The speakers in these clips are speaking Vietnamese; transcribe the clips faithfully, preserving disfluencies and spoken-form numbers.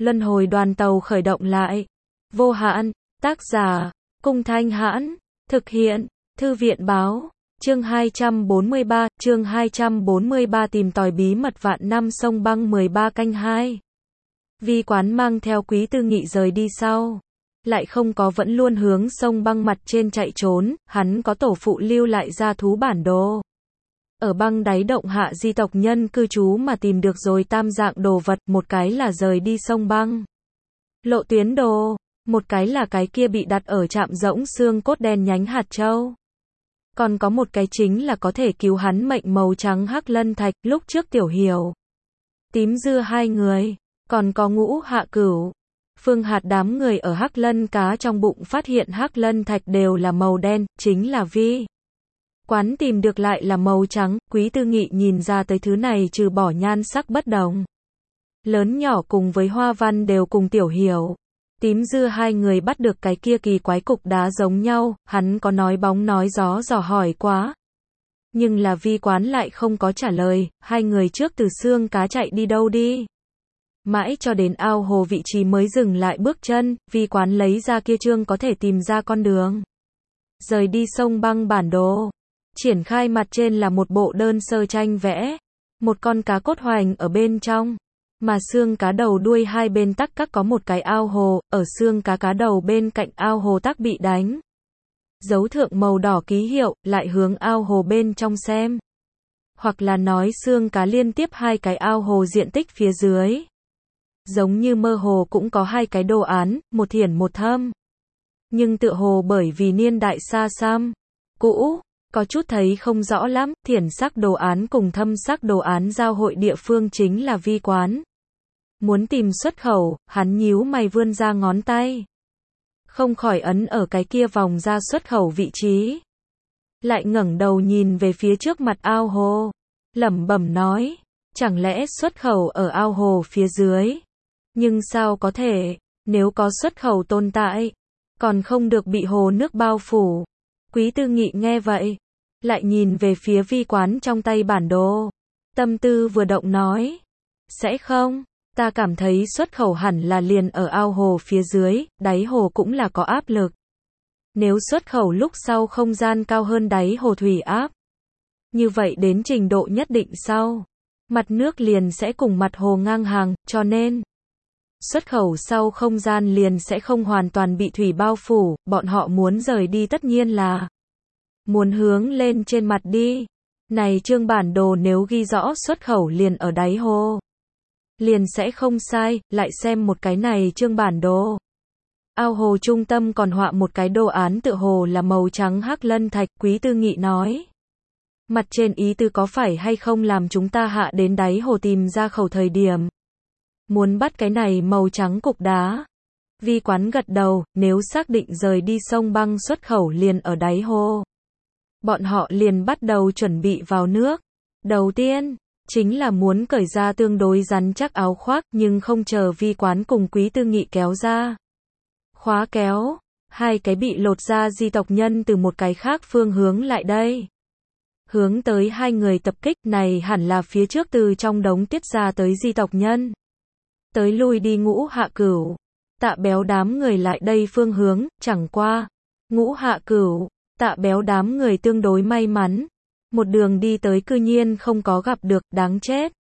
Luân hồi đoàn tàu khởi động lại. Vô hạn, tác giả, Cung Thanh Hãn, thực hiện, Thư viện Báo, chương hai trăm bốn mươi ba, chương hai trăm bốn mươi ba tìm tòi bí mật vạn năm sông băng mười ba canh hai. Vi Quán mang theo Quý Tư Nghị rời đi sau. Lại không có vẫn luôn hướng sông băng mặt trên chạy trốn, hắn có tổ phụ lưu lại ra thú bản đồ. Ở băng đáy động hạ di tộc nhân cư trú mà tìm được rồi tam dạng đồ vật, một cái là rời đi sông băng. Lộ tuyến đồ, một cái là cái kia bị đặt ở trạm rỗng xương cốt đen nhánh hạt châu. Còn có một cái chính là có thể cứu hắn mệnh màu trắng hắc lân thạch, lúc trước Tiểu Hiểu, Tím Dư hai người, còn có Ngũ Hạ Cửu, Phương Hạt đám người ở hắc lân cá trong bụng phát hiện hắc lân thạch đều là màu đen, chính là Vi Quán tìm được lại là màu trắng. Quý Tư Nghị nhìn ra tới thứ này trừ bỏ nhan sắc bất đồng, lớn nhỏ cùng với hoa văn đều cùng Tiểu Hiểu, Tím Dư hai người bắt được cái kia kỳ quái cục đá giống nhau, hắn có nói bóng nói gió dò hỏi quá. Nhưng là Vi Quán lại không có trả lời, hai người trước từ xương cá chạy đi đâu đi. Mãi cho đến ao hồ vị trí mới dừng lại bước chân, Vi Quán lấy ra kia trương có thể tìm ra con đường rời đi sông băng bản đồ. Triển khai mặt trên là một bộ đơn sơ tranh vẽ, một con cá cốt hoành ở bên trong, mà xương cá đầu đuôi hai bên tắc các có một cái ao hồ, ở xương cá cá đầu bên cạnh ao hồ tắc bị đánh dấu thượng màu đỏ ký hiệu, lại hướng ao hồ bên trong xem. Hoặc là nói xương cá liên tiếp hai cái ao hồ diện tích phía dưới. Giống như mơ hồ cũng có hai cái đồ án, một thiển một thâm. Nhưng tựa hồ bởi vì niên đại xa xăm, cũ, có chút thấy không rõ lắm, thiển sắc đồ án cùng thâm sắc đồ án giao hội địa phương chính là Vi Quán. Muốn tìm xuất khẩu, hắn nhíu mày vươn ra ngón tay. Không khỏi ấn ở cái kia vòng ra xuất khẩu vị trí. Lại ngẩng đầu nhìn về phía trước mặt ao hồ. Lẩm bẩm nói, chẳng lẽ xuất khẩu ở ao hồ phía dưới? Nhưng sao có thể, nếu có xuất khẩu tồn tại, còn không được bị hồ nước bao phủ. Quý Tư Nghị nghe vậy, lại nhìn về phía Vi Quán trong tay bản đồ. Tâm tư vừa động nói, sẽ không, ta cảm thấy xuất khẩu hẳn là liền ở ao hồ phía dưới, đáy hồ cũng là có áp lực. Nếu xuất khẩu lúc sau không gian cao hơn đáy hồ thủy áp, như vậy đến trình độ nhất định sau, mặt nước liền sẽ cùng mặt hồ ngang hàng, cho nên xuất khẩu sau không gian liền sẽ không hoàn toàn bị thủy bao phủ, bọn họ muốn rời đi tất nhiên là muốn hướng lên trên mặt đi. Này chương bản đồ nếu ghi rõ xuất khẩu liền ở đáy hồ, liền sẽ không sai, lại xem một cái này chương bản đồ. Ao hồ trung tâm còn họa một cái đồ án tựa hồ là màu trắng hắc lân thạch, Quý Tư Nghị nói. Mặt trên ý tư có phải hay không làm chúng ta hạ đến đáy hồ tìm ra khẩu thời điểm muốn bắt cái này màu trắng cục đá. Vi Quán gật đầu, nếu xác định rời đi sông băng xuất khẩu liền ở đáy hồ, bọn họ liền bắt đầu chuẩn bị vào nước. Đầu tiên, chính là muốn cởi ra tương đối rắn chắc áo khoác, nhưng không chờ Vi Quán cùng Quý Tư Nghị kéo ra khóa kéo, hai cái bị lột ra di tộc nhân từ một cái khác phương hướng lại đây. Hướng tới hai người tập kích, này hẳn là phía trước từ trong đống tiết ra tới di tộc nhân. Tới lui đi Ngũ Hạ Cửu, Tạ Béo đám người lại đây phương hướng, chẳng qua, Ngũ Hạ Cửu, Tạ Béo đám người tương đối may mắn. Một đường đi tới cư nhiên không có gặp được, đáng chết.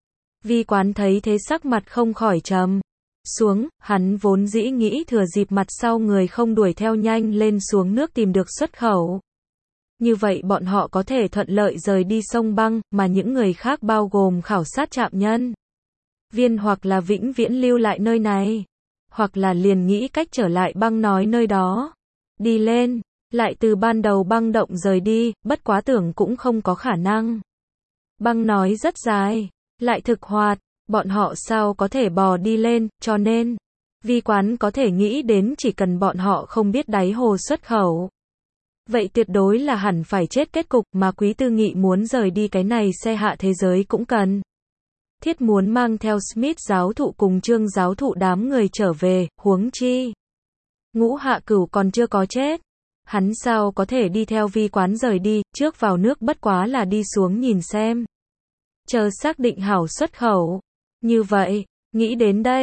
Vi Quán thấy thế sắc mặt không khỏi trầm xuống, hắn vốn dĩ nghĩ thừa dịp mặt sau người không đuổi theo nhanh lên xuống nước tìm được xuất khẩu. Như vậy bọn họ có thể thuận lợi rời đi sông băng, mà những người khác bao gồm khảo sát trạm nhân viên hoặc là vĩnh viễn lưu lại nơi này, hoặc là liền nghĩ cách trở lại băng nói nơi đó. Đi lên, lại từ ban đầu băng động rời đi, bất quá tưởng cũng không có khả năng. Băng nói rất dài, lại thực hoạt, bọn họ sao có thể bò đi lên, cho nên, Vi Quán có thể nghĩ đến chỉ cần bọn họ không biết đáy hồ xuất khẩu. Vậy tuyệt đối là hẳn phải chết kết cục, mà Quý Tư Nghị muốn rời đi cái này xe hạ thế giới cũng cần thiết muốn mang theo Smith giáo thụ cùng Trương giáo thụ đám người trở về, huống chi Ngũ Hạ Cửu còn chưa có chết. Hắn sao có thể đi theo Vi Quán rời đi, trước vào nước bất quá là đi xuống nhìn xem. Chờ xác định hảo xuất khẩu. Như vậy, nghĩ đến đây,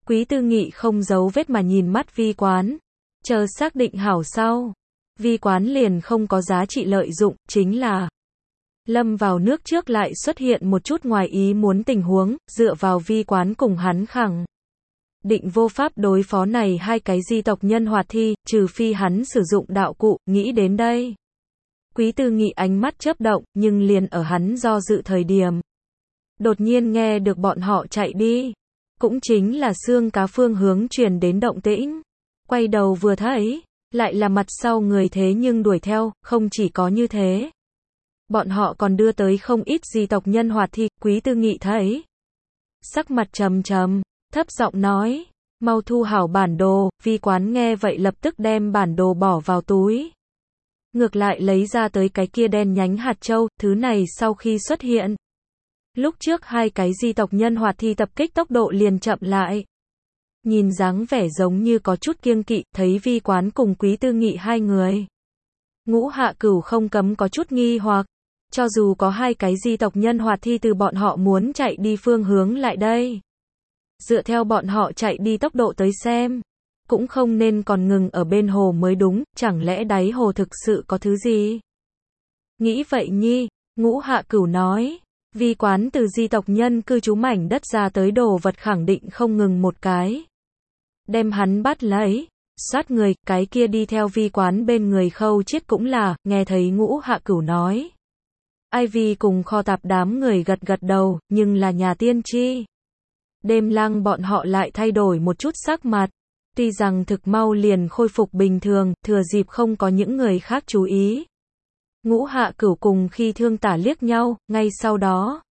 Quý Tư Nghị không giấu vết mà nhìn mắt Vi Quán. Chờ xác định hảo sau. Vi Quán liền không có giá trị lợi dụng, chính là lâm vào nước trước lại xuất hiện một chút ngoài ý muốn tình huống, dựa vào Vi Quán cùng hắn khẳng định vô pháp đối phó này hai cái di tộc nhân hoạt thi, trừ phi hắn sử dụng đạo cụ, nghĩ đến đây. Quý Tư Nghị ánh mắt chớp động, nhưng liền ở hắn do dự thời điểm. Đột nhiên nghe được bọn họ chạy đi. Cũng chính là xương cá phương hướng truyền đến động tĩnh. Quay đầu vừa thấy, lại là mặt sau người thế nhưng đuổi theo, không chỉ có như thế. Bọn họ còn đưa tới không ít di tộc nhân hoạt thi, Quý Tư Nghị thấy. Sắc mặt trầm trầm, thấp giọng nói, mau thu hảo bản đồ, Vi Quán nghe vậy lập tức đem bản đồ bỏ vào túi. Ngược lại lấy ra tới cái kia đen nhánh hạt châu, thứ này sau khi xuất hiện. Lúc trước hai cái di tộc nhân hoạt thi tập kích tốc độ liền chậm lại. Nhìn dáng vẻ giống như có chút kiêng kỵ, thấy Vi Quán cùng Quý Tư Nghị hai người. Ngũ Hạ Cửu không cấm có chút nghi hoặc. Cho dù có hai cái di tộc nhân hoạt thi từ bọn họ muốn chạy đi phương hướng lại đây. Dựa theo bọn họ chạy đi tốc độ tới xem. Cũng không nên còn ngừng ở bên hồ mới đúng, chẳng lẽ đáy hồ thực sự có thứ gì? Nghĩ vậy nhi, Ngũ Hạ Cửu nói. Vi Quán từ di tộc nhân cư trú mảnh đất ra tới đồ vật khẳng định không ngừng một cái. Đem hắn bắt lấy, soát người, cái kia đi theo Vi Quán bên người Khâu Chiết cũng là, nghe thấy Ngũ Hạ Cửu nói. Ivy cùng Kho Tạp đám người gật gật đầu, nhưng là nhà tiên tri. Đêm Lăng bọn họ lại thay đổi một chút sắc mặt. Tuy rằng thực mau liền khôi phục bình thường, thừa dịp không có những người khác chú ý. Ngũ Hạ Cửu cùng khi thương tả liếc nhau, ngay sau đó.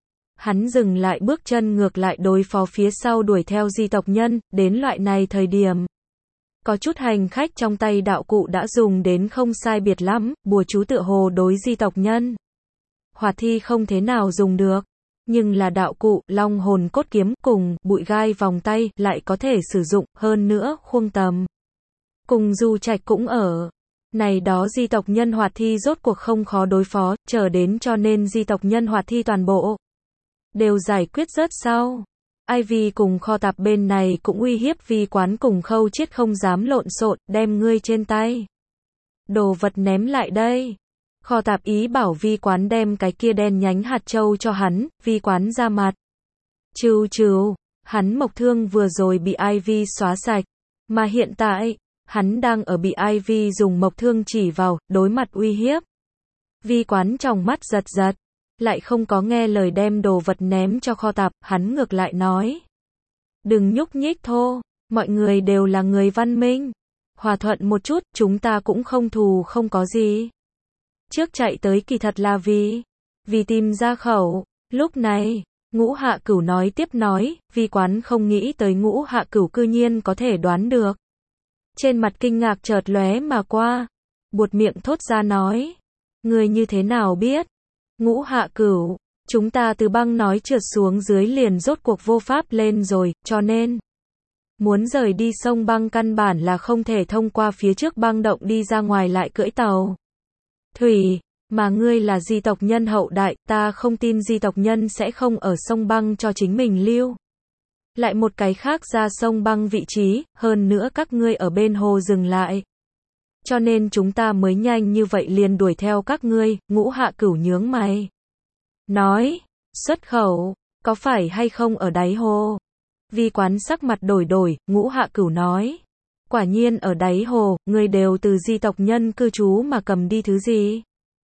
Hắn dừng lại bước chân ngược lại đối phó phía sau đuổi theo di tộc nhân, đến loại này thời điểm. Có chút hành khách trong tay đạo cụ đã dùng đến không sai biệt lắm, bùa chú tựa hồ đối di tộc nhân. Hoạt thi không thế nào dùng được. Nhưng là đạo cụ, long hồn cốt kiếm cùng bụi gai vòng tay lại có thể sử dụng, hơn nữa khuông tầm. Cùng Du Trạch cũng ở. Này đó di tộc nhân hoạt thi rốt cuộc không khó đối phó, chờ đến cho nên di tộc nhân hoạt thi toàn bộ. Đều giải quyết rớt sau. Ivy cùng Kho Tạp bên này cũng uy hiếp Vi Quán cùng Khâu Chiết không dám lộn xộn, đem ngươi trên tay. Đồ vật ném lại đây. Kho Tạp ý bảo Vi Quán đem cái kia đen nhánh hạt châu cho hắn, Vi Quán ra mặt. Trừ trừ, hắn mộc thương vừa rồi bị Ivy xóa sạch, mà hiện tại, hắn đang ở bị Ivy dùng mộc thương chỉ vào, đối mặt uy hiếp. Vi Quán trong mắt giật giật, lại không có nghe lời đem đồ vật ném cho Kho Tạp, hắn ngược lại nói. Đừng nhúc nhích thô, mọi người đều là người văn minh. Hòa thuận một chút, chúng ta cũng không thù không có gì. Trước chạy tới kỳ thật là vì, vì tìm ra khẩu. Lúc này, Ngũ Hạ Cửu nói tiếp nói, Vi Quán không nghĩ tới Ngũ Hạ Cửu cư nhiên có thể đoán được. Trên mặt kinh ngạc chợt lóe mà qua, buột miệng thốt ra nói, người như thế nào biết? Ngũ Hạ Cửu, chúng ta từ băng nói trượt xuống dưới liền rốt cuộc vô pháp lên rồi, cho nên muốn rời đi sông băng căn bản là không thể thông qua phía trước băng động đi ra ngoài lại cưỡi tàu thủy, mà ngươi là di tộc nhân hậu đại, ta không tin di tộc nhân sẽ không ở sông băng cho chính mình lưu. Lại một cái khác ra sông băng vị trí, hơn nữa các ngươi ở bên hồ dừng lại. Cho nên chúng ta mới nhanh như vậy liền đuổi theo các ngươi, Ngũ Hạ Cửu nhướng mày. Nói, xuất khẩu, có phải hay không ở đáy hồ? Vi Quán sắc mặt đổi đổi, Ngũ Hạ Cửu nói. Quả nhiên ở đáy hồ, người đều từ di tộc nhân cư trú mà cầm đi thứ gì?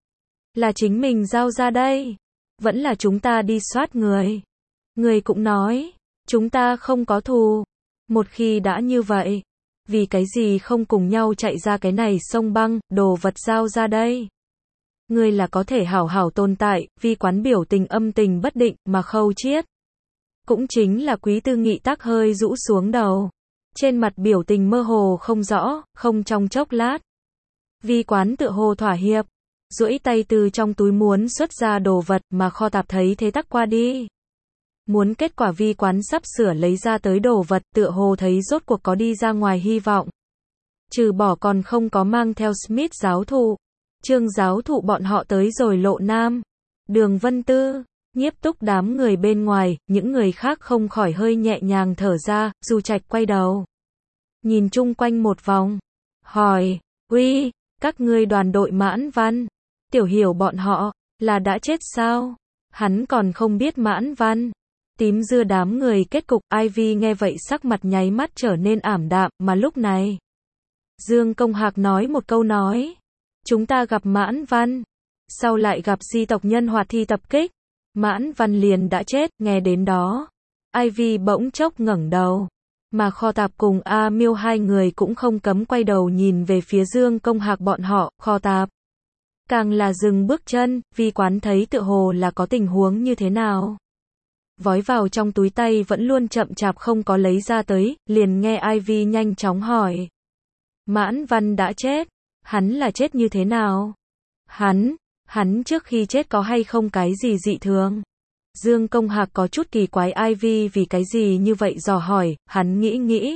Là chính mình giao ra đây. Vẫn là chúng ta đi soát người. Người cũng nói, chúng ta không có thù. Một khi đã như vậy, vì cái gì không cùng nhau chạy ra cái này sông băng, đồ vật giao ra đây? Người là có thể hảo hảo tồn tại, Vi Quán biểu tình âm tình bất định, mà Khâu Chiết. Cũng chính là Quý Tư Nghị tắc hơi rũ xuống đầu. Trên mặt biểu tình mơ hồ không rõ, không trong chốc lát. Vi Quán tựa hồ thỏa hiệp, duỗi tay từ trong túi muốn xuất ra đồ vật mà Kho Tạp thấy thế tắc qua đi. Muốn kết quả Vi Quán sắp sửa lấy ra tới đồ vật tựa hồ thấy rốt cuộc có đi ra ngoài hy vọng. Trừ bỏ còn không có mang theo Smith giáo thụ. Trương giáo thụ bọn họ tới rồi Lộ Nam. Đường Vân Tư. Nhiếp Túc đám người bên ngoài, những người khác không khỏi hơi nhẹ nhàng thở ra, Du Trạch quay đầu. Nhìn chung quanh một vòng. Hỏi, uy, các ngươi đoàn đội Mãn Văn. Tiểu Hiểu bọn họ, là đã chết sao? Hắn còn không biết Mãn Văn. Tím dưa đám người kết cục, Ivy nghe vậy sắc mặt nháy mắt trở nên ảm đạm, mà lúc này. Dương Công Hạc nói một câu nói. Chúng ta gặp Mãn Văn. Sau lại gặp di tộc nhân hoạt thi tập kích. Mãn Văn liền đã chết, nghe đến đó. Ivy bỗng chốc ngẩng đầu. Mà Kho Tạp cùng A Miêu hai người cũng không cấm quay đầu nhìn về phía Dương Công Hạc bọn họ, Kho Tạp. Càng là dừng bước chân, vì quán thấy tựa hồ là có tình huống như thế nào. Vói vào trong túi tay vẫn luôn chậm chạp không có lấy ra tới, liền nghe Ivy nhanh chóng hỏi. Mãn Văn đã chết, hắn là chết như thế nào? Hắn, hắn trước khi chết có hay không cái gì dị thường? Dương Công Hạc có chút kỳ quái Ivy vì cái gì như vậy dò hỏi, hắn nghĩ nghĩ.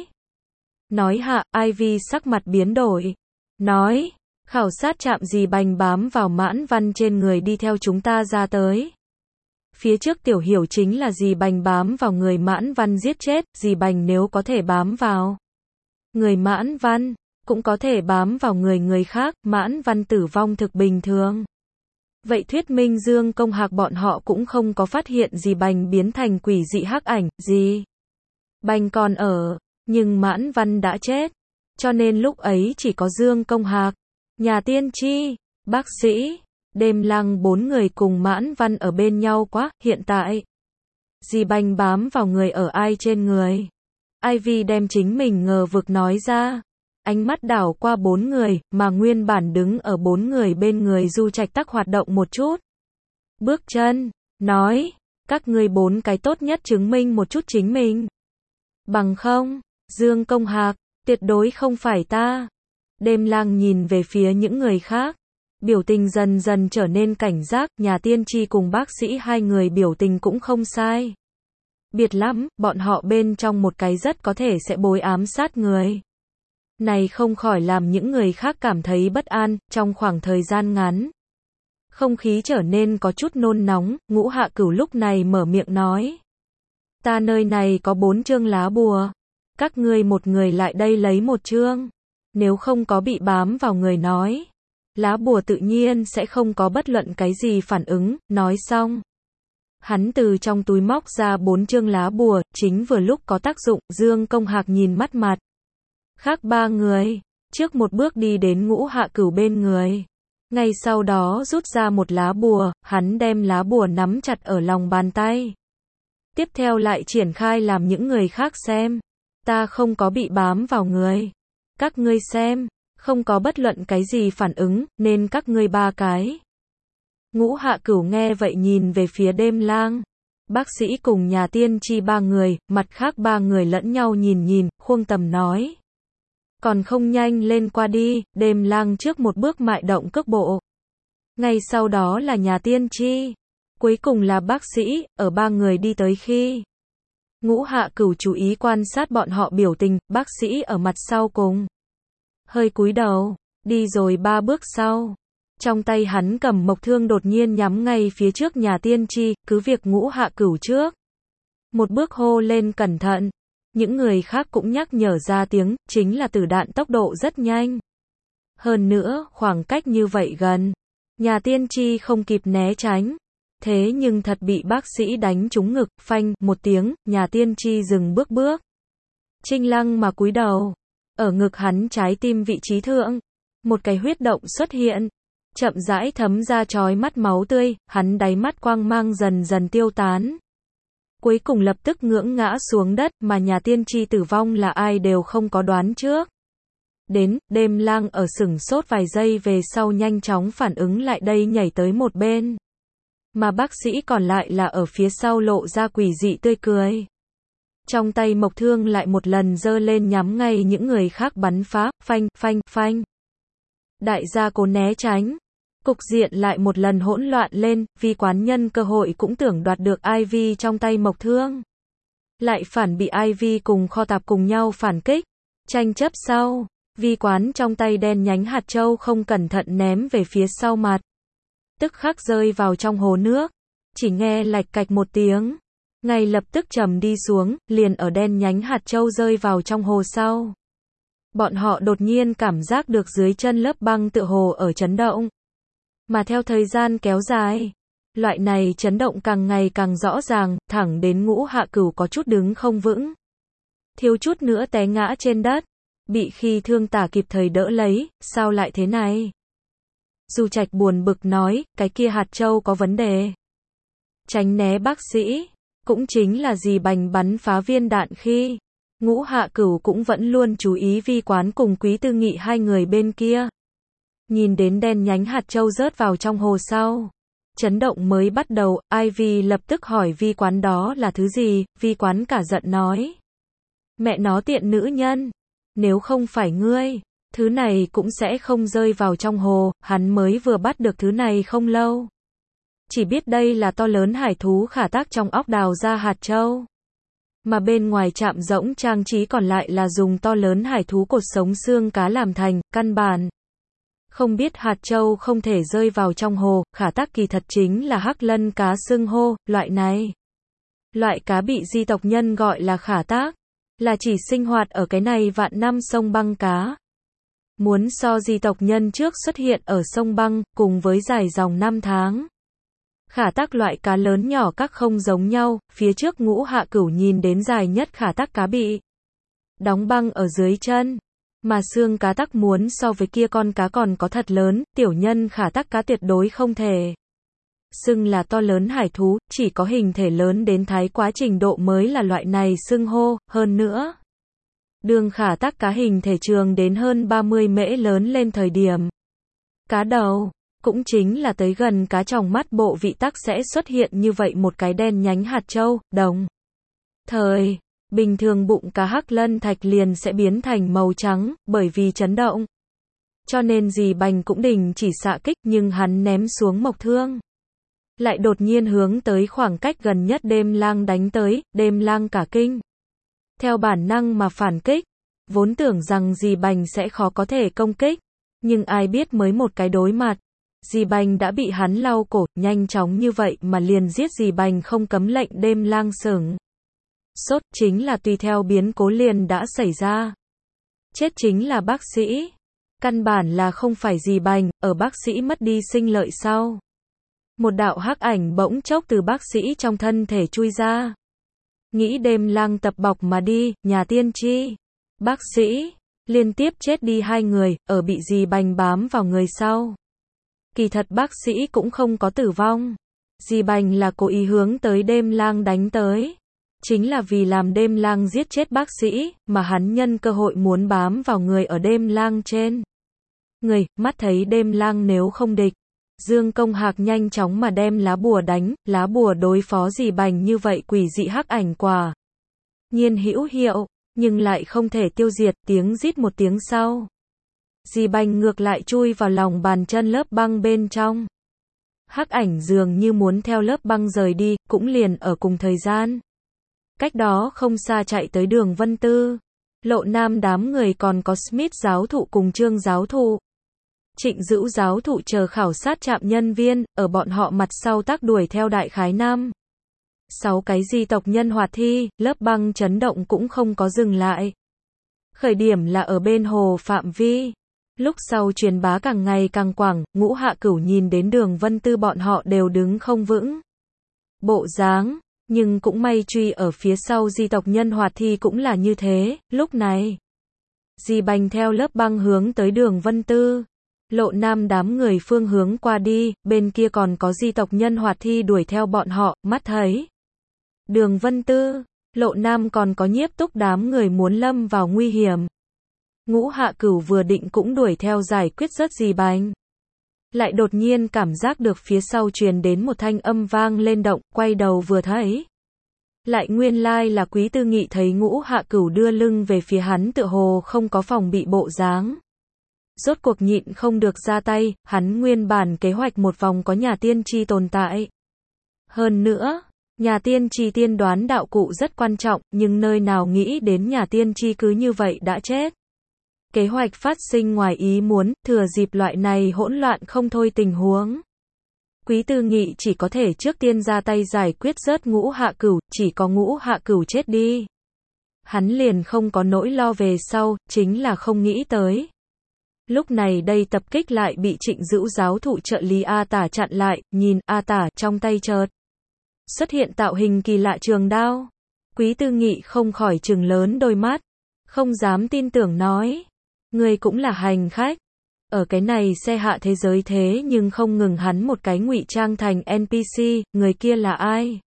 Nói hạ, Ivy sắc mặt biến đổi. Nói, khảo sát trạm dì bành bám vào Mãn Văn trên người đi theo chúng ta ra tới. Phía trước Tiểu Hiểu chính là dì bành bám vào người Mãn Văn giết chết, dì bành nếu có thể bám vào người Mãn Văn, cũng có thể bám vào người người khác, Mãn Văn tử vong thực bình thường. Vậy thuyết minh Dương Công Hạc bọn họ cũng không có phát hiện dì bành biến thành quỷ dị hắc ảnh, dì bành còn ở, nhưng Mãn Văn đã chết. Cho nên lúc ấy chỉ có Dương Công Hạc, nhà tiên tri, bác sĩ, Đêm Lăng bốn người cùng Mãn Văn ở bên nhau quá, hiện tại. Dì bành bám vào người ở ai trên người? Ivy đem chính mình ngờ vực nói ra. Ánh mắt đảo qua bốn người, mà nguyên bản đứng ở bốn người bên người Du Trạch tắc hoạt động một chút. Bước chân, nói, các ngươi bốn cái tốt nhất chứng minh một chút chính mình. Bằng không, Dương Công Hạc, tuyệt đối không phải ta. Đêm Lang nhìn về phía những người khác. Biểu tình dần dần trở nên cảnh giác, nhà tiên tri cùng bác sĩ hai người biểu tình cũng không sai. Biệt lắm, bọn họ bên trong một cái rất có thể sẽ bối ám sát người. Này không khỏi làm những người khác cảm thấy bất an, trong khoảng thời gian ngắn. Không khí trở nên có chút nôn nóng, Ngũ Hạ Cửu lúc này mở miệng nói. Ta nơi này có bốn chương lá bùa. Các ngươi một người lại đây lấy một chương. Nếu không có bị bám vào người nói. Lá bùa tự nhiên sẽ không có bất luận cái gì phản ứng, nói xong. Hắn từ trong túi móc ra bốn chương lá bùa, chính vừa lúc có tác dụng, Dương Công Hạc nhìn mắt mặt. Khác ba người, trước một bước đi đến Ngũ Hạ Cửu bên người. Ngay sau đó rút ra một lá bùa, hắn đem lá bùa nắm chặt ở lòng bàn tay. Tiếp theo lại triển khai làm những người khác xem. Ta không có bị bám vào người. Các ngươi xem, không có bất luận cái gì phản ứng, nên các ngươi ba cái. Ngũ Hạ Cửu nghe vậy nhìn về phía Đêm Lang. Bác sĩ cùng nhà tiên tri ba người, mặt khác ba người lẫn nhau nhìn nhìn, Khuông Tầm nói. Còn không nhanh lên qua đi, Đêm Lang trước một bước mại động cước bộ. Ngay sau đó là nhà tiên tri. Cuối cùng là bác sĩ, ở ba người đi tới khi. Ngũ Hạ Cửu chú ý quan sát bọn họ biểu tình, bác sĩ ở mặt sau cùng. Hơi cúi đầu, đi rồi ba bước sau. Trong tay hắn cầm mộc thương đột nhiên nhắm ngay phía trước nhà tiên tri, cứ việc Ngũ Hạ Cửu trước. Một bước hô lên cẩn thận. Những người khác cũng nhắc nhở ra tiếng, chính là tử đạn tốc độ rất nhanh. Hơn nữa, khoảng cách như vậy gần. Nhà tiên tri không kịp né tránh. Thế nhưng thật bị bác sĩ đánh trúng ngực, phanh, một tiếng, nhà tiên tri dừng bước bước. Trinh lăng mà cúi đầu. Ở ngực hắn trái tim vị trí thượng. Một cái huyết động xuất hiện. Chậm rãi thấm ra chói mắt máu tươi, hắn đáy mắt quang mang dần dần tiêu tán. Cuối cùng lập tức ngưỡng ngã xuống đất, mà nhà tiên tri tử vong là ai đều không có đoán trước. Đến, Đêm Lang ở sửng sốt vài giây về sau nhanh chóng phản ứng lại đây nhảy tới một bên. Mà bác sĩ còn lại là ở phía sau lộ ra quỷ dị tươi cười. Trong tay mộc thương lại một lần giơ lên nhắm ngay những người khác bắn phá, phanh, phanh, phanh. Đại gia cố né tránh. Cục diện lại một lần hỗn loạn lên, vì quán nhân cơ hội cũng tưởng đoạt được Ivy trong tay mộc thương. Lại phản bị Ivy cùng Kho Tạp cùng nhau phản kích. Tranh chấp sau, vi quán trong tay đen nhánh hạt châu không cẩn thận ném về phía sau mặt. Tức khắc rơi vào trong hồ nước. Chỉ nghe lạch cạch một tiếng, ngay lập tức trầm đi xuống, liền ở đen nhánh hạt châu rơi vào trong hồ sau. Bọn họ đột nhiên cảm giác được dưới chân lớp băng tựa hồ ở chấn động. Mà theo thời gian kéo dài, loại này chấn động càng ngày càng rõ ràng, thẳng đến Ngũ Hạ Cửu có chút đứng không vững. Thiếu chút nữa té ngã trên đất, bị Khi Thương Tả kịp thời đỡ lấy, sao lại thế này? Du Trạch buồn bực nói, cái kia hạt châu có vấn đề. Tránh né bác sĩ, cũng chính là dì Bành bắn phá viên đạn khi. Ngũ Hạ Cửu cũng vẫn luôn chú ý Vi Quán cùng Quý Tư Nghị hai người bên kia. Nhìn đến đen nhánh hạt châu rớt vào trong hồ sau. Chấn động mới bắt đầu, Ivy lập tức hỏi Vi Quán đó là thứ gì, Vi Quán cả giận nói. Mẹ nó tiện nữ nhân, nếu không phải ngươi, thứ này cũng sẽ không rơi vào trong hồ, hắn mới vừa bắt được thứ này không lâu. Chỉ biết đây là to lớn hải thú Khả Tác trong óc đào ra hạt châu. Mà bên ngoài trạm rỗng trang trí còn lại là dùng to lớn hải thú cột sống xương cá làm thành, căn bản. Không biết hạt châu không thể rơi vào trong hồ, Khả Tác kỳ thật chính là hắc lân cá xưng hô, loại này. Loại cá bị di tộc nhân gọi là Khả Tác, là chỉ sinh hoạt ở cái này vạn năm sông băng cá. Muốn so di tộc nhân trước xuất hiện ở sông băng, cùng với dài dòng năm tháng. Khả Tác loại cá lớn nhỏ các không giống nhau, phía trước Ngũ Hạ Cửu nhìn đến dài nhất Khả Tác cá bị đóng băng ở dưới chân. Mà xương cá tắc muốn so với kia con cá còn có thật lớn, tiểu nhân Khả Tác cá tuyệt đối không thể xưng là to lớn hải thú, chỉ có hình thể lớn đến thái quá trình độ mới là loại này xưng hô, hơn nữa. Đường Khả Tác cá hình thể trường đến hơn ba mươi mễ lớn lên thời điểm. Cá đầu, cũng chính là tới gần cá tròng mắt bộ vị tắc sẽ xuất hiện như vậy một cái đen nhánh hạt châu, đồng. Thời, bình thường bụng cá hắc lân thạch liền sẽ biến thành màu trắng, bởi vì chấn động. Cho nên dì Bành cũng đình chỉ xạ kích nhưng hắn ném xuống mộc thương. Lại đột nhiên hướng tới khoảng cách gần nhất Đêm Lang đánh tới, Đêm Lang cả kinh. Theo bản năng mà phản kích, vốn tưởng rằng dì Bành sẽ khó có thể công kích, nhưng ai biết mới một cái đối mặt. Dì Bành đã bị hắn lau cổ, nhanh chóng như vậy mà liền giết dì Bành không cấm lệnh Đêm Lang sửng sốt, chính là tùy theo biến cố liền đã xảy ra. Chết chính là bác sĩ. Căn bản là không phải dì Bành, ở bác sĩ mất đi sinh lợi sau. Một đạo hắc ảnh bỗng chốc từ bác sĩ trong thân thể chui ra. Nghĩ Đêm Lang tập bọc mà đi, nhà tiên tri. Bác sĩ, liên tiếp chết đi hai người, ở bị dì Bành bám vào người sau. Kỳ thật bác sĩ cũng không có tử vong. Dì Bành là cố ý hướng tới Đêm Lang đánh tới. Chính là vì làm Đêm Lang giết chết bác sĩ, mà hắn nhân cơ hội muốn bám vào người ở Đêm Lang trên. Người, mắt thấy Đêm Lang nếu không địch. Dương Công Hạc nhanh chóng mà đem lá bùa đánh, lá bùa đối phó dì Bành như vậy quỷ dị hắc ảnh quả. Nhiên hữu hiệu, nhưng lại không thể tiêu diệt, tiếng rít một tiếng sau. Dì Bành ngược lại chui vào lòng bàn chân lớp băng bên trong. Hắc ảnh dường như muốn theo lớp băng rời đi, cũng liền ở cùng thời gian. Cách đó không xa chạy tới Đường Vân Tư. Lộ Nam đám người còn có Smith giáo thụ cùng Trương giáo thụ. Trịnh Dữu giáo thụ chờ khảo sát trạm nhân viên, ở bọn họ mặt sau tác đuổi theo đại khái năm. Sáu cái di tộc nhân hoạt thi, lớp băng chấn động cũng không có dừng lại. Khởi điểm là ở bên hồ phạm vi. Lúc sau truyền bá càng ngày càng quảng, Ngũ Hạ Cửu nhìn đến Đường Vân Tư bọn họ đều đứng không vững. Bộ dáng, nhưng cũng may truy ở phía sau di tộc nhân hoạt thi cũng là như thế, lúc này. Dì Bành theo lớp băng hướng tới Đường Vân Tư. Lộ Nam đám người phương hướng qua đi, bên kia còn có di tộc nhân hoạt thi đuổi theo bọn họ, mắt thấy. Đường Vân Tư, Lộ Nam còn có Nhiếp Túc đám người muốn lâm vào nguy hiểm. Ngũ Hạ Cửu vừa định cũng đuổi theo giải quyết rất dì Bành. Lại đột nhiên cảm giác được phía sau truyền đến một thanh âm vang lên động, quay đầu vừa thấy. Lại nguyên lai là Quý Tư Nghị thấy Ngũ Hạ Cửu đưa lưng về phía hắn tựa hồ không có phòng bị bộ dáng. Rốt cuộc nhịn không được ra tay, hắn nguyên bản kế hoạch một vòng có nhà tiên tri tồn tại. Hơn nữa, nhà tiên tri tiên đoán đạo cụ rất quan trọng, nhưng nơi nào nghĩ đến nhà tiên tri cứ như vậy đã chết. Kế hoạch phát sinh ngoài ý muốn, thừa dịp loại này hỗn loạn không thôi tình huống. Quý Tư Nghị chỉ có thể trước tiên ra tay giải quyết rớt Ngũ Hạ Cửu, chỉ có Ngũ Hạ Cửu chết đi. Hắn liền không có nỗi lo về sau, chính là không nghĩ tới. Lúc này đây tập kích lại bị Trịnh Dữu giáo thụ trợ lý A Tả chặn lại, nhìn A Tả trong tay chợt xuất hiện tạo hình kỳ lạ trường đao. Quý Tư Nghị không khỏi trừng lớn đôi mắt, không dám tin tưởng nói, người cũng là hành khách. Ở cái này xe hạ thế giới thế nhưng không ngừng hắn một cái ngụy trang thành en pê xê, người kia là ai?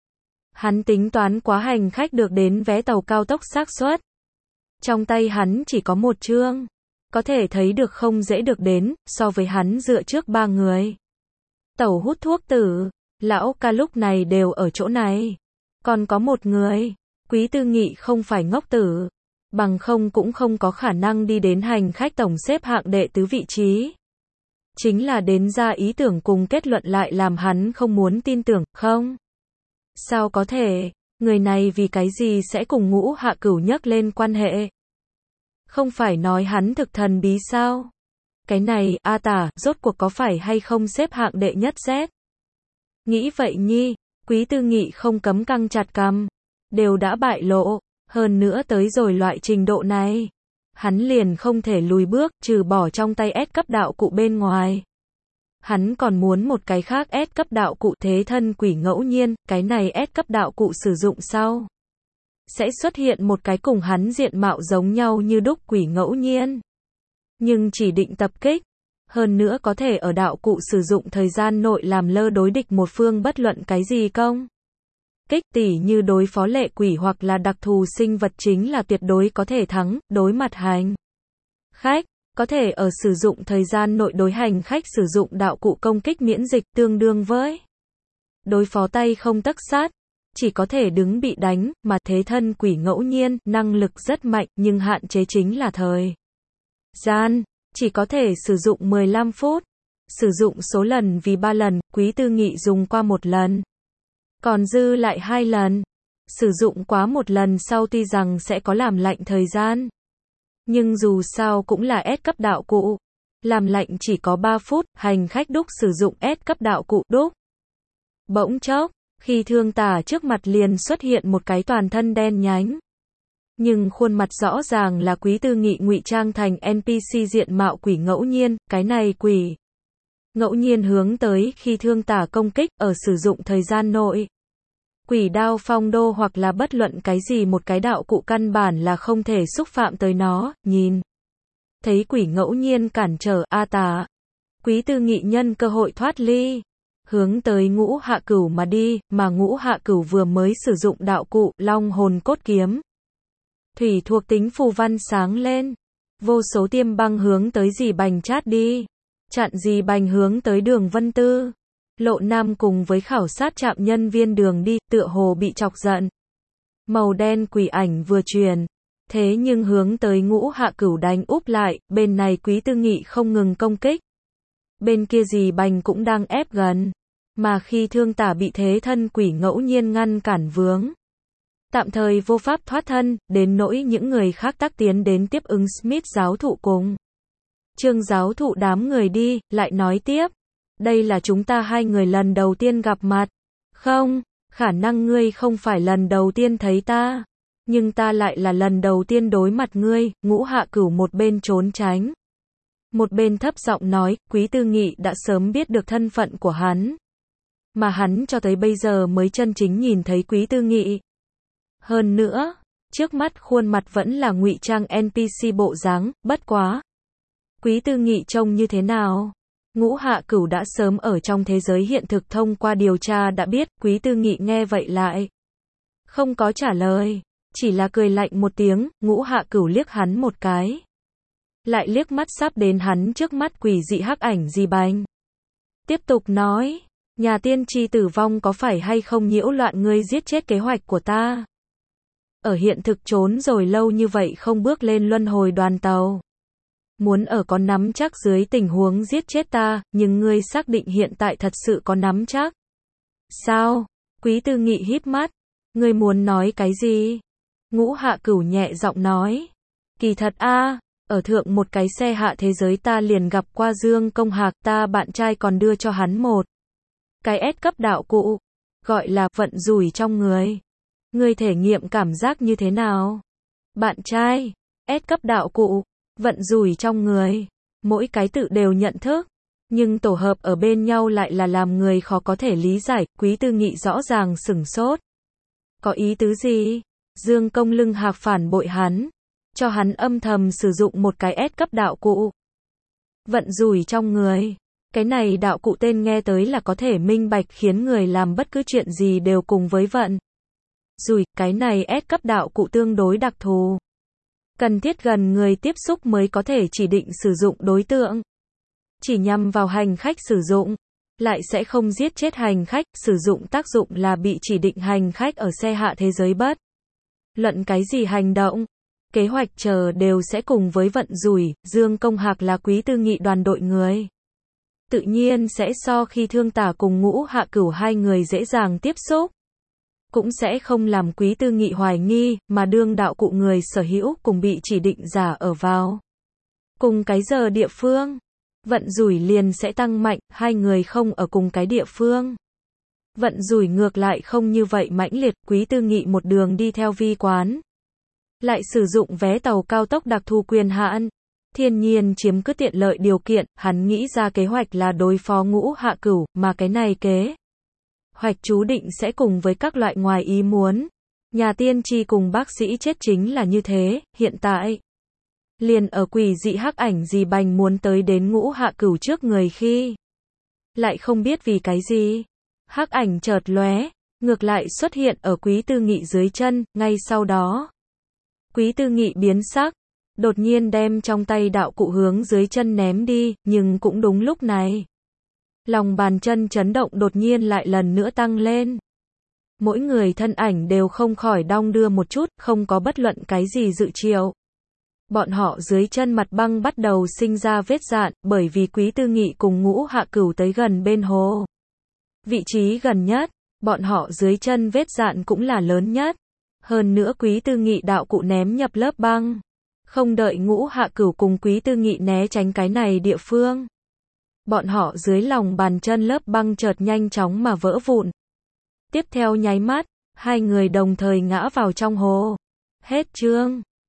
Hắn tính toán quá hành khách được đến vé tàu cao tốc xác suất. Trong tay hắn chỉ có một chương, có thể thấy được không dễ được đến, so với hắn dựa trước ba người. Tẩu hút thuốc tử, lão ca lúc này đều ở chỗ này. Còn có một người, Quý Tư Nghị không phải ngốc tử, bằng không cũng không có khả năng đi đến hành khách tổng xếp hạng đệ tứ vị trí. Chính là đến ra ý tưởng cùng kết luận lại làm hắn không muốn tin tưởng, không? Sao có thể, người này vì cái gì sẽ cùng Ngũ Hạ Cửu nhắc lên quan hệ? Không phải nói hắn thực thần bí sao? Cái này, A Tả, rốt cuộc có phải hay không xếp hạng đệ nhất Z? Nghĩ vậy nhi, Quý Tư Nghị không cấm căng chặt cằm, đều đã bại lộ, hơn nữa tới rồi loại trình độ này. Hắn liền không thể lùi bước, trừ bỏ trong tay S cấp đạo cụ bên ngoài. Hắn còn muốn một cái khác S cấp đạo cụ thế thân quỷ ngẫu nhiên, cái này S cấp đạo cụ sử dụng sau. Sẽ xuất hiện một cái cùng hắn diện mạo giống nhau như đúc quỷ ngẫu nhiên. Nhưng chỉ định tập kích. Hơn nữa có thể ở đạo cụ sử dụng thời gian nội làm lơ đối địch một phương bất luận cái gì công. Kích tỉ như đối phó lệ quỷ hoặc là đặc thù sinh vật chính là tuyệt đối có thể thắng, đối mặt hành khách, có thể ở sử dụng thời gian nội đối hành khách sử dụng đạo cụ công kích miễn dịch tương đương với đối phó tay không tất sát, chỉ có thể đứng bị đánh, mà thế thân quỷ ngẫu nhiên, năng lực rất mạnh nhưng hạn chế chính là thời gian, chỉ có thể sử dụng mười lăm phút, sử dụng số lần vì ba lần, Quý Tư Nghị dùng qua một lần. Còn dư lại hai lần. Sử dụng quá một lần sau tuy rằng sẽ có làm lạnh thời gian. Nhưng dù sao cũng là S cấp đạo cụ. Làm lạnh chỉ có ba phút, hành khách đúc sử dụng S cấp đạo cụ đúc. Bỗng chốc, khi Thương Tả trước mặt liền xuất hiện một cái toàn thân đen nhánh. Nhưng khuôn mặt rõ ràng là Quý Tư Nghị ngụy trang thành en pê xê diện mạo quỷ ngẫu nhiên, cái này quỷ ngẫu nhiên hướng tới khi Thương Tả công kích ở sử dụng thời gian nội. Quỷ đao phong đô hoặc là bất luận cái gì một cái đạo cụ căn bản là không thể xúc phạm tới nó, nhìn. Thấy quỷ ngẫu nhiên cản trở A Tả. Quý Tư Nghị nhân cơ hội thoát ly. Hướng tới Ngũ Hạ Cửu mà đi, mà Ngũ Hạ Cửu vừa mới sử dụng đạo cụ Long Hồn Cốt Kiếm. Thủy thuộc tính phù văn sáng lên. Vô số tiêm băng hướng tới Dì Bành chát đi. Chặn Dì Bành hướng tới Đường Vân Tư. Lộ Nam cùng với khảo sát trạm nhân viên đường đi, tựa hồ bị chọc giận. Màu đen quỷ ảnh vừa truyền. Thế nhưng hướng tới Ngũ Hạ Cửu đánh úp lại, bên này Quý Tư Nghị không ngừng công kích. Bên kia Dì Bành cũng đang ép gần. Mà khi Thương Tả bị thế thân quỷ ngẫu nhiên ngăn cản vướng. Tạm thời vô pháp thoát thân, đến nỗi những người khác tác tiến đến tiếp ứng Smith giáo thụ cùng. Trương giáo thụ đám người đi, lại nói tiếp. Đây là chúng ta hai người lần đầu tiên gặp mặt. Không, khả năng ngươi không phải lần đầu tiên thấy ta. Nhưng ta lại là lần đầu tiên đối mặt ngươi, Ngũ Hạ Cửu một bên trốn tránh. Một bên thấp giọng nói, Quý Tư Nghị đã sớm biết được thân phận của hắn. Mà hắn cho tới bây giờ mới chân chính nhìn thấy Quý Tư Nghị. Hơn nữa, trước mắt khuôn mặt vẫn là ngụy trang en pê xê bộ dáng, bất quá. Quý Tư Nghị trông như thế nào? Ngũ Hạ Cửu đã sớm ở trong thế giới hiện thực thông qua điều tra đã biết, Quý Tư Nghị nghe vậy lại. Không có trả lời, chỉ là cười lạnh một tiếng, Ngũ Hạ Cửu liếc hắn một cái. Lại liếc mắt sắp đến hắn trước mắt quỷ dị hắc ảnh Dì Bành. Tiếp tục nói, nhà tiên tri tử vong có phải hay không nhiễu loạn ngươi giết chết kế hoạch của ta? Ở hiện thực trốn rồi lâu như vậy không bước lên luân hồi đoàn tàu. Muốn ở có nắm chắc dưới tình huống giết chết ta, nhưng ngươi xác định hiện tại thật sự có nắm chắc. Sao? Quý Tư Nghị híp mắt. Ngươi muốn nói cái gì? Ngũ Hạ Cửu nhẹ giọng nói. Kỳ thật a, ở thượng một cái xe hạ thế giới ta liền gặp qua Dương Công Hạc, ta bạn trai còn đưa cho hắn một Cái S cấp đạo cụ, gọi là vận rủi trong người. Ngươi thể nghiệm cảm giác như thế nào? Bạn trai, S cấp đạo cụ, vận rủi trong người. Mỗi cái tự đều nhận thức, nhưng tổ hợp ở bên nhau lại là làm người khó có thể lý giải. Quý Tư Nghị rõ ràng sửng sốt. Có ý tứ gì? Dương Công Lưng Hạc phản bội hắn, cho hắn âm thầm sử dụng một cái S cấp đạo cụ. Vận rủi trong người. Cái này đạo cụ tên nghe tới là có thể minh bạch khiến người làm bất cứ chuyện gì đều cùng với vận rủi. Cái này S cấp đạo cụ tương đối đặc thù, cần thiết gần người tiếp xúc mới có thể chỉ định sử dụng đối tượng. Chỉ nhằm vào hành khách sử dụng, lại sẽ không giết chết hành khách, sử dụng tác dụng là bị chỉ định hành khách ở xe hạ thế giới bất luận cái gì hành động, kế hoạch chờ đều sẽ cùng với vận rủi. Dương Công Hạc là Quý Tư Nghị đoàn đội người, tự nhiên sẽ so khi Thương Tả cùng Ngũ Hạ Cửu hai người dễ dàng tiếp xúc, cũng sẽ không làm Quý Tư Nghị hoài nghi, mà đương đạo cụ người sở hữu cùng bị chỉ định giả ở vào cùng cái giờ địa phương, vận rủi liền sẽ tăng mạnh. Hai người không ở cùng cái địa phương, vận rủi ngược lại không như vậy mãnh liệt. Quý Tư Nghị một đường đi theo vi quán, lại sử dụng vé tàu cao tốc đặc thù quyền hạn, thiên nhiên chiếm cứ tiện lợi điều kiện. Hắn nghĩ ra kế hoạch là đối phó Ngũ Hạ Cửu, mà cái này kế hoạch chú định sẽ cùng với các loại ngoài ý muốn. Nhà tiên tri cùng bác sĩ chết chính là như thế. Hiện tại, liền ở quỷ dị hắc ảnh gì bành muốn tới đến Ngũ Hạ Cửu trước người khi, lại không biết vì cái gì, hắc ảnh chợt lóe, ngược lại xuất hiện ở Quý Tư Nghị dưới chân. Ngay sau đó, Quý Tư Nghị biến sắc, đột nhiên đem trong tay đạo cụ hướng dưới chân ném đi, nhưng cũng đúng lúc này, lòng bàn chân chấn động đột nhiên lại lần nữa tăng lên. Mỗi người thân ảnh đều không khỏi đong đưa một chút, không có bất luận cái gì dự triệu. Bọn họ dưới chân mặt băng bắt đầu sinh ra vết dạn, bởi vì Quý Tư Nghị cùng Ngũ Hạ Cửu tới gần bên hồ. Vị trí gần nhất, bọn họ dưới chân vết dạn cũng là lớn nhất. Hơn nữa Quý Tư Nghị đạo cụ ném nhập lớp băng. Không đợi Ngũ Hạ Cửu cùng Quý Tư Nghị né tránh cái này địa phương, bọn họ dưới lòng bàn chân lớp băng chợt nhanh chóng mà vỡ vụn. Tiếp theo nháy mắt, hai người đồng thời ngã vào trong hồ. Hết chương.